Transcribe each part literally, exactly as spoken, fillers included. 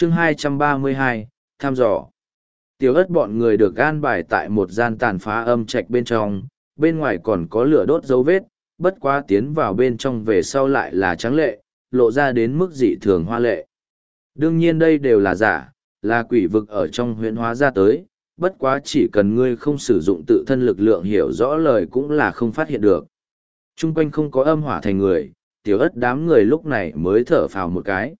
chương hai trăm ba mươi hai, thăm dò. Tiểu ất bọn người được an bài tại một gian tàn phá âm trạch bên trong, bên ngoài còn có lửa đốt dấu vết, bất quá tiến vào bên trong về sau lại là trắng lệ, lộ ra đến mức dị thường hoa lệ. Đương nhiên đây đều là giả, là quỷ vực ở trong huyễn hóa ra tới, bất quá chỉ cần ngươi không sử dụng tự thân lực lượng hiểu rõ lời cũng là không phát hiện được. Trung quanh không có âm hỏa thành người, tiểu ất đám người lúc này mới thở phào một cái.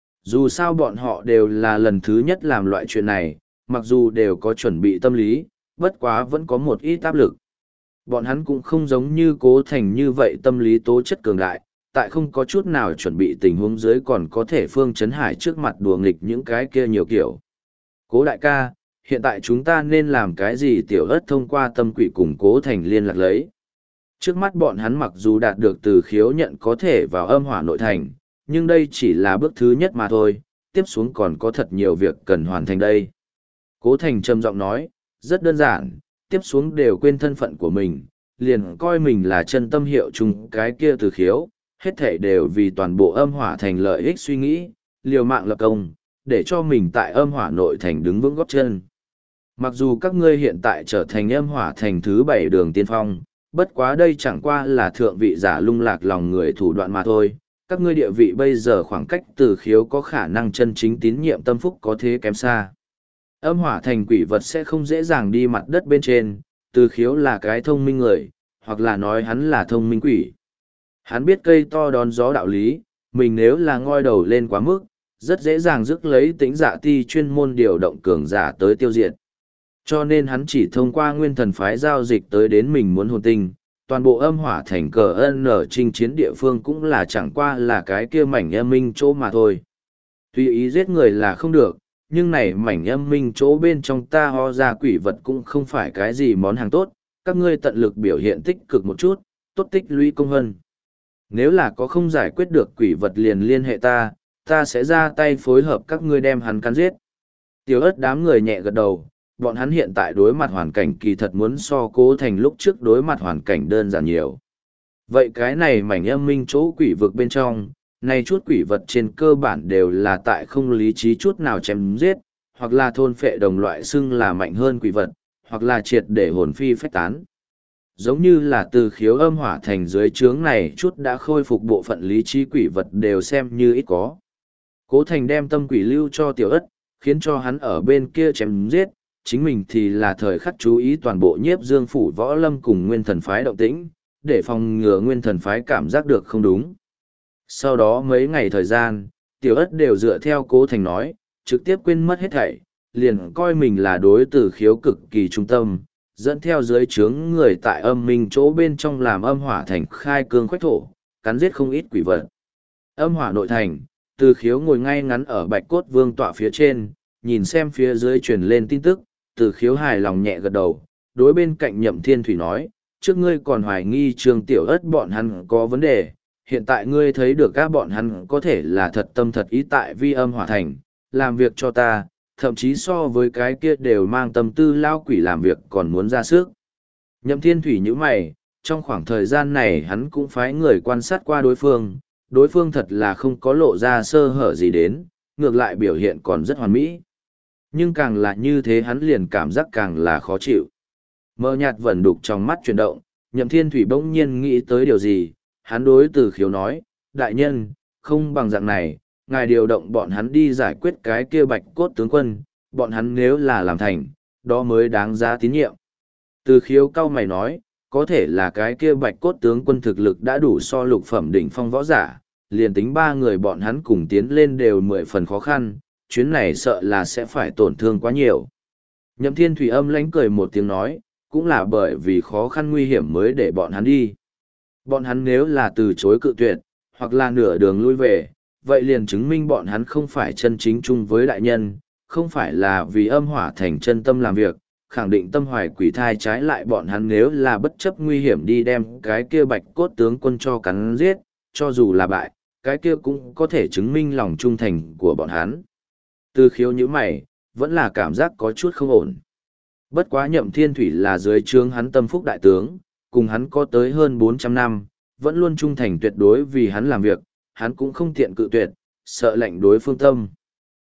Dù sao bọn họ đều là lần thứ nhất làm loại chuyện này, mặc dù đều có chuẩn bị tâm lý, bất quá vẫn có một ít áp lực. Bọn hắn cũng không giống như Cố Thành như vậy tâm lý tố chất cường đại, tại không có chút nào chuẩn bị tình huống dưới còn có thể phương chấn hải trước mặt đùa nghịch những cái kia nhiều kiểu. Cố đại ca, hiện tại chúng ta nên làm cái gì? Tiểu ất thông qua tâm quỷ cùng Cố Thành liên lạc lấy. Trước mắt bọn hắn mặc dù đạt được từ khiếu nhận có thể vào âm hỏa nội thành, nhưng đây chỉ là bước thứ nhất mà thôi, tiếp xuống còn có thật nhiều việc cần hoàn thành đây. Cố Thành trầm giọng nói, rất đơn giản, tiếp xuống đều quên thân phận của mình, liền coi mình là chân tâm hiệu chung cái kia từ khiếu, hết thể đều vì toàn bộ âm hỏa thành lợi ích suy nghĩ, liều mạng lập công, để cho mình tại âm hỏa nội thành đứng vững góp chân. Mặc dù các ngươi hiện tại trở thành âm hỏa thành thứ bảy đường tiên phong, bất quá đây chẳng qua là thượng vị giả lung lạc lòng người thủ đoạn mà thôi, các ngươi địa vị bây giờ khoảng cách từ khiếu có khả năng chân chính tín nhiệm tâm phúc có thế kém xa. Âm hỏa thành quỷ vật sẽ không dễ dàng đi mặt đất bên trên, từ khiếu là cái thông minh người, hoặc là nói hắn là thông minh quỷ. Hắn biết cây to đón gió đạo lý, mình nếu là ngoi đầu lên quá mức, rất dễ dàng rước lấy tính dạ ti chuyên môn điều động cường giả tới tiêu diệt. Cho nên hắn chỉ thông qua nguyên thần phái giao dịch tới đến mình muốn hồn tinh, toàn bộ âm hỏa thành cờ ân ở chinh chiến địa phương cũng là chẳng qua là cái kia mảnh âm minh chỗ mà thôi. Tuy ý giết người là không được, nhưng này mảnh âm minh chỗ bên trong ta ho ra quỷ vật cũng không phải cái gì món hàng tốt, các ngươi tận lực biểu hiện tích cực một chút, tốt tích lũy công hân. Nếu là có không giải quyết được quỷ vật liền liên hệ ta, ta sẽ ra tay phối hợp các ngươi đem hắn cắn giết. Tiểu ất đám người nhẹ gật đầu, bọn hắn hiện tại đối mặt hoàn cảnh kỳ thật muốn so Cố Thành lúc trước đối mặt hoàn cảnh đơn giản nhiều. Vậy cái này mảnh âm minh chỗ quỷ vực bên trong, này chút quỷ vật trên cơ bản đều là tại không lý trí chút nào chém giết, hoặc là thôn phệ đồng loại xưng là mạnh hơn quỷ vật, hoặc là triệt để hồn phi phách tán. Giống như là từ khiếu âm hỏa thành dưới trướng này chút đã khôi phục bộ phận lý trí quỷ vật đều xem như ít có. Cố Thành đem tâm quỷ lưu cho tiểu ất, khiến cho hắn ở bên kia chém giết, chính mình thì là thời khắc chú ý toàn bộ nhiếp dương phủ võ lâm cùng nguyên thần phái động tĩnh, để phòng ngừa nguyên thần phái cảm giác được không đúng. Sau đó mấy ngày thời gian, tiểu ất đều dựa theo Cố Thành nói, trực tiếp quên mất hết thảy, liền coi mình là đối tử khiếu cực kỳ trung tâm, dẫn theo dưới trướng người tại âm minh chỗ bên trong làm âm hỏa thành khai cương khoách thổ, cắn giết không ít quỷ vật. Âm hỏa nội thành, từ khiếu ngồi ngay ngắn ở bạch cốt vương tọa phía trên, nhìn xem phía dưới truyền lên tin tức, từ khiếu hài lòng nhẹ gật đầu, đối bên cạnh Nhậm Thiên Thủy nói, trước ngươi còn hoài nghi Trương Tiểu Ất bọn hắn có vấn đề, hiện tại ngươi thấy được các bọn hắn có thể là thật tâm thật ý tại vi âm hỏa thành, làm việc cho ta, thậm chí so với cái kia đều mang tâm tư lao quỷ làm việc còn muốn ra sức. Nhậm Thiên Thủy như mày, trong khoảng thời gian này hắn cũng phái người quan sát qua đối phương, đối phương thật là không có lộ ra sơ hở gì đến, ngược lại biểu hiện còn rất hoàn mỹ. Nhưng càng là như thế hắn liền cảm giác càng là khó chịu. Mơ nhạt vẩn đục trong mắt chuyển động, Nhậm Thiên Thủy bỗng nhiên nghĩ tới điều gì, hắn đối từ khiếu nói, đại nhân, không bằng dạng này, ngài điều động bọn hắn đi giải quyết cái kia bạch cốt tướng quân, bọn hắn nếu là làm thành, đó mới đáng giá tín nhiệm. Từ khiếu cao mày nói, có thể là cái kia bạch cốt tướng quân thực lực đã đủ so lục phẩm đỉnh phong võ giả, liền tính ba người bọn hắn cùng tiến lên đều mười phần khó khăn, chuyến này sợ là sẽ phải tổn thương quá nhiều. Nhậm Thiên Thủy âm lánh cười một tiếng nói, cũng là bởi vì khó khăn nguy hiểm mới để bọn hắn đi. Bọn hắn nếu là từ chối cự tuyệt, hoặc là nửa đường lui về, vậy liền chứng minh bọn hắn không phải chân chính chung với đại nhân, không phải là vì âm hỏa thành chân tâm làm việc, khẳng định tâm hoài quỷ thai trái lại bọn hắn nếu là bất chấp nguy hiểm đi đem cái kia bạch cốt tướng quân cho cắn giết, cho dù là bại, cái kia cũng có thể chứng minh lòng trung thành của bọn hắn. Từ khiếu như mày, vẫn là cảm giác có chút không ổn. Bất quá Nhậm Thiên Thủy là dưới trướng hắn tâm phúc đại tướng, cùng hắn có tới hơn bốn trăm năm, vẫn luôn trung thành tuyệt đối vì hắn làm việc, hắn cũng không tiện cự tuyệt, sợ lệnh đối phương tâm.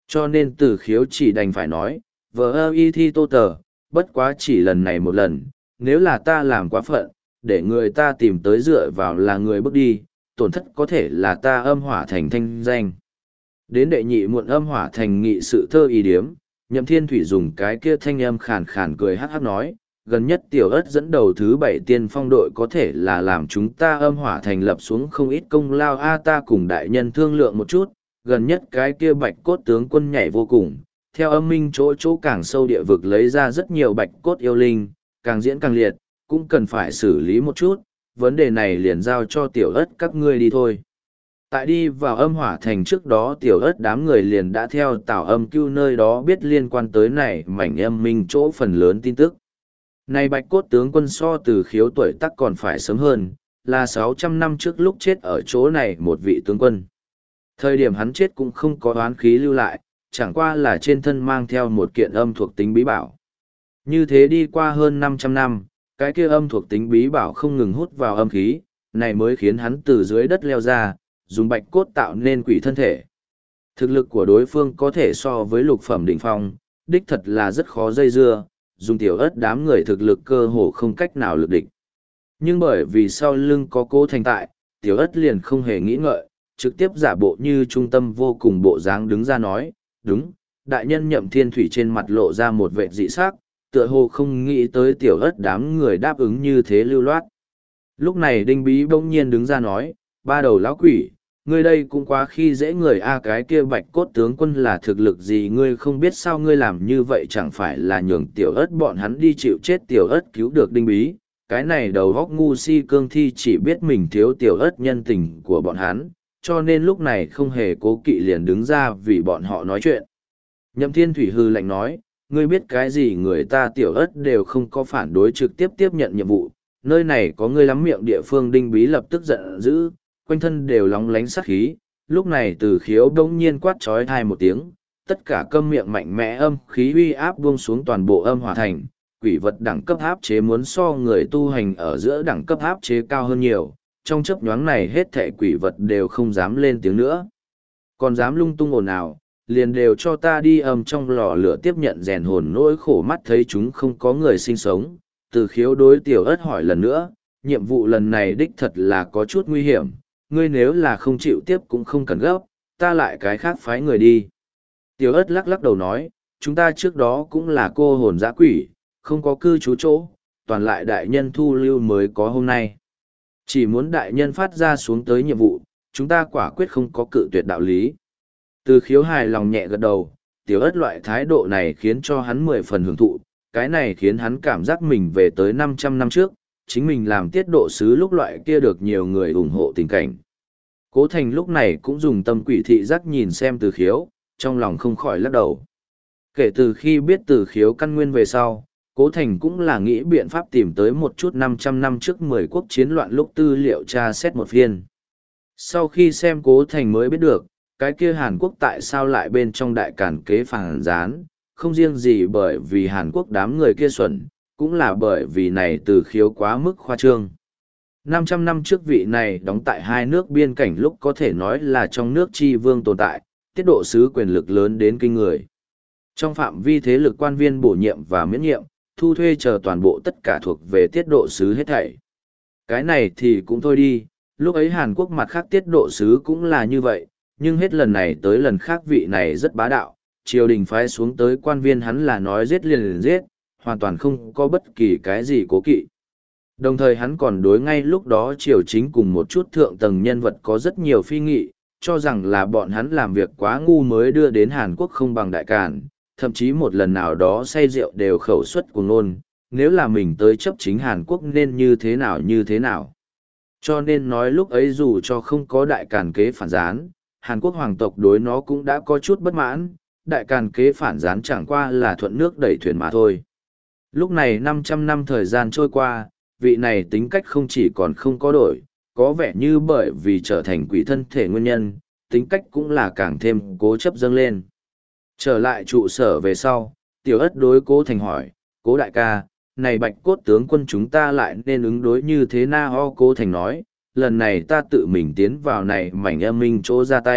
Cho nên từ khiếu chỉ đành phải nói, vờ ơ y thi tô tờ, bất quá chỉ lần này một lần, nếu là ta làm quá phận, để người ta tìm tới dựa vào là người bước đi, tổn thất có thể là ta âm hỏa thành thanh danh. Đến đệ nhị muộn âm hỏa thành nghị sự thơ y điếm, Nhậm Thiên Thủy dùng cái kia thanh âm khàn khàn cười hát hát nói, gần nhất tiểu ất dẫn đầu thứ bảy tiên phong đội có thể là làm chúng ta âm hỏa thành lập xuống không ít công lao a ta cùng đại nhân thương lượng một chút, gần nhất cái kia bạch cốt tướng quân nhảy vô cùng, theo âm minh chỗ chỗ càng sâu địa vực lấy ra rất nhiều bạch cốt yêu linh, càng diễn càng liệt, cũng cần phải xử lý một chút, vấn đề này liền giao cho tiểu ất các ngươi đi thôi. Tại đi vào âm hỏa thành trước đó tiểu ất đám người liền đã theo tào âm cưu nơi đó biết liên quan tới này mảnh âm minh chỗ phần lớn tin tức. Này bạch cốt tướng quân so từ khiếu tuổi tác còn phải sớm hơn, là sáu trăm năm trước lúc chết ở chỗ này một vị tướng quân. Thời điểm hắn chết cũng không có oán khí lưu lại, chẳng qua là trên thân mang theo một kiện âm thuộc tính bí bảo. Như thế đi qua hơn năm trăm năm, cái kia âm thuộc tính bí bảo không ngừng hút vào âm khí, này mới khiến hắn từ dưới đất leo ra, dùng bạch cốt tạo nên quỷ thân thể. Thực lực của đối phương có thể so với lục phẩm đỉnh phong, đích thật là rất khó dây dưa, dùng tiểu ất đám người thực lực cơ hồ không cách nào lực địch. Nhưng bởi vì sau lưng có Cố Thành tại, tiểu ất liền không hề nghĩ ngợi, trực tiếp giả bộ như trung tâm vô cùng bộ dáng đứng ra nói, đúng, đại nhân Nhậm Thiên Thủy trên mặt lộ ra một vẻ dị sắc, tựa hồ không nghĩ tới tiểu ất đám người đáp ứng như thế lưu loát. Lúc này Đinh Bí bỗng nhiên đứng ra nói, ba đầu lão quỷ, ngươi đây cũng quá khi dễ người a cái kia bạch cốt tướng quân là thực lực gì ngươi không biết sao ngươi làm như vậy chẳng phải là nhường tiểu ất bọn hắn đi chịu chết tiểu ất cứu được Đinh Bí. Cái này đầu góc ngu si cương thi chỉ biết mình thiếu tiểu ất nhân tình của bọn hắn, cho nên lúc này không hề cố kỵ liền đứng ra vì bọn họ nói chuyện. Nhậm Thiên Thủy hư lạnh nói, ngươi biết cái gì người ta tiểu ất đều không có phản đối trực tiếp tiếp nhận nhiệm vụ, nơi này có ngươi lắm miệng địa phương Đinh Bí lập tức giận dữ, quanh thân đều lóng lánh sát khí, lúc này từ khiếu đông nhiên quát trói thai một tiếng, tất cả câm miệng mạnh mẽ âm khí uy áp buông xuống toàn bộ âm hỏa thành, quỷ vật đẳng cấp áp chế muốn so người tu hành ở giữa đẳng cấp áp chế cao hơn nhiều, trong chớp nhoáng này hết thảy quỷ vật đều không dám lên tiếng nữa. Còn dám lung tung ồn ào, liền đều cho ta đi âm trong lò lửa tiếp nhận rèn hồn nỗi khổ mắt thấy chúng không có người sinh sống, từ khiếu đối tiểu ất hỏi lần nữa, nhiệm vụ lần này đích thật là có chút nguy hiểm, ngươi nếu là không chịu tiếp cũng không cần gấp, ta lại cái khác phái người đi. Tiểu ất lắc lắc đầu nói, chúng ta trước đó cũng là cô hồn dã quỷ, không có cư trú chỗ, toàn lại đại nhân thu lưu mới có hôm nay. Chỉ muốn đại nhân phát ra xuống tới nhiệm vụ, chúng ta quả quyết không có cự tuyệt đạo lý. Từ khiếu hài lòng nhẹ gật đầu, tiểu ất loại thái độ này khiến cho hắn mười phần hưởng thụ, cái này khiến hắn cảm giác mình về tới năm trăm năm trước, chính mình làm tiết độ sứ lúc loại kia được nhiều người ủng hộ tình cảnh. Cố Thành lúc này cũng dùng tâm quỷ thị giác nhìn xem từ khiếu, trong lòng không khỏi lắc đầu. Kể từ khi biết từ khiếu căn nguyên về sau, Cố Thành cũng là nghĩ biện pháp tìm tới một chút năm trăm năm trước mười quốc chiến loạn lúc tư liệu tra xét một phiên. Sau khi xem Cố Thành mới biết được, cái kia Hàn Quốc tại sao lại bên trong đại càn kế phản gián, không riêng gì bởi vì Hàn Quốc đám người kia xuẩn, cũng là bởi vì này từ khiếu quá mức khoa trương. năm trăm năm trước vị này đóng tại hai nước biên cảnh lúc có thể nói là trong nước tri vương tồn tại, tiết độ sứ quyền lực lớn đến kinh người. Trong phạm vi thế lực quan viên bổ nhiệm và miễn nhiệm, thu thuê chờ toàn bộ tất cả thuộc về tiết độ sứ hết thảy. Cái này thì cũng thôi đi, lúc ấy Hàn Quốc mặt khác tiết độ sứ cũng là như vậy, nhưng hết lần này tới lần khác vị này rất bá đạo, triều đình phái xuống tới quan viên hắn là nói giết liền liền giết, hoàn toàn không có bất kỳ cái gì cố kỵ. Đồng thời hắn còn đối ngay lúc đó triều chính cùng một chút thượng tầng nhân vật có rất nhiều phi nghị, cho rằng là bọn hắn làm việc quá ngu mới đưa đến Hàn Quốc không bằng Đại Càn, thậm chí một lần nào đó say rượu đều khẩu suất cuồng ngôn, nếu là mình tới chấp chính Hàn Quốc nên như thế nào như thế nào. Cho nên nói lúc ấy dù cho không có Đại Càn kế phản gián, Hàn Quốc hoàng tộc đối nó cũng đã có chút bất mãn, Đại Càn kế phản gián chẳng qua là thuận nước đẩy thuyền mà thôi. Lúc này năm trăm năm thời gian trôi qua, vị này tính cách không chỉ còn không có đổi, có vẻ như bởi vì trở thành quỷ thân thể nguyên nhân, tính cách cũng là càng thêm cố chấp dâng lên. Trở lại trụ sở về sau, tiểu ất đối Cố Thành hỏi, Cố đại ca, này bạch cốt tướng quân chúng ta lại nên ứng đối như thế na ho. Cố Thành nói, lần này ta tự mình tiến vào này mảnh âm minh chỗ ra tay,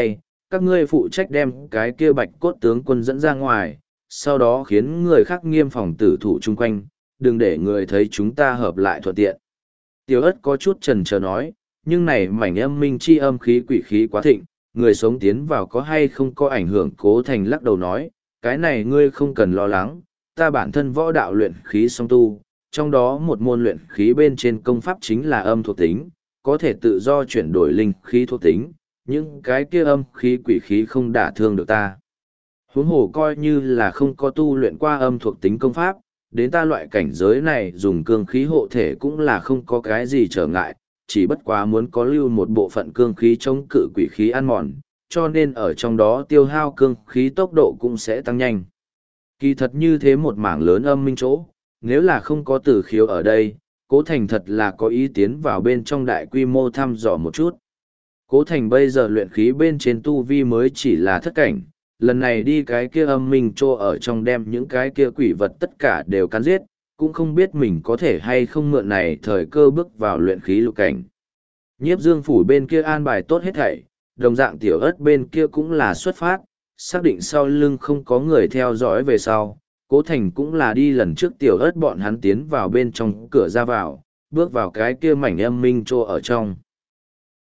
các ngươi phụ trách đem cái kia bạch cốt tướng quân dẫn ra ngoài, sau đó khiến người khác nghiêm phòng tử thủ chung quanh, đừng để người thấy chúng ta hợp lại thuận tiện. Tiểu ất có chút chần chờ nói, nhưng này mảnh âm minh chi âm khí quỷ khí quá thịnh, người sống tiến vào có hay không có ảnh hưởng. Cố Thành lắc đầu nói, cái này ngươi không cần lo lắng, ta bản thân võ đạo luyện khí song tu, trong đó một môn luyện khí bên trên công pháp chính là âm thuộc tính, có thể tự do chuyển đổi linh khí thuộc tính, những cái kia âm khí quỷ khí không đả thương được ta. Huống hồ coi như là không có tu luyện qua âm thuộc tính công pháp, đến ta loại cảnh giới này dùng cương khí hộ thể cũng là không có cái gì trở ngại, chỉ bất quá muốn có lưu một bộ phận cương khí chống cự quỷ khí ăn mòn, cho nên ở trong đó tiêu hao cương khí tốc độ cũng sẽ tăng nhanh. Kỳ thật như thế một mảng lớn âm minh chỗ, nếu là không có Tử Khiếu ở đây, Cố Thành thật là có ý tiến vào bên trong đại quy mô thăm dò một chút. Cố Thành bây giờ luyện khí bên trên tu vi mới chỉ là thất cảnh, lần này đi cái kia âm minh trô ở trong đem những cái kia quỷ vật tất cả đều cắn giết, cũng không biết mình có thể hay không mượn này thời cơ bước vào luyện khí lục cảnh. Nhiếp Dương phủ bên kia an bài tốt hết thảy, đồng dạng Tiểu Ất bên kia cũng là xuất phát, xác định sau lưng không có người theo dõi về sau. Cố Thành cũng là đi lần trước Tiểu Ất bọn hắn tiến vào bên trong cửa ra vào, bước vào cái kia mảnh âm minh trô ở trong.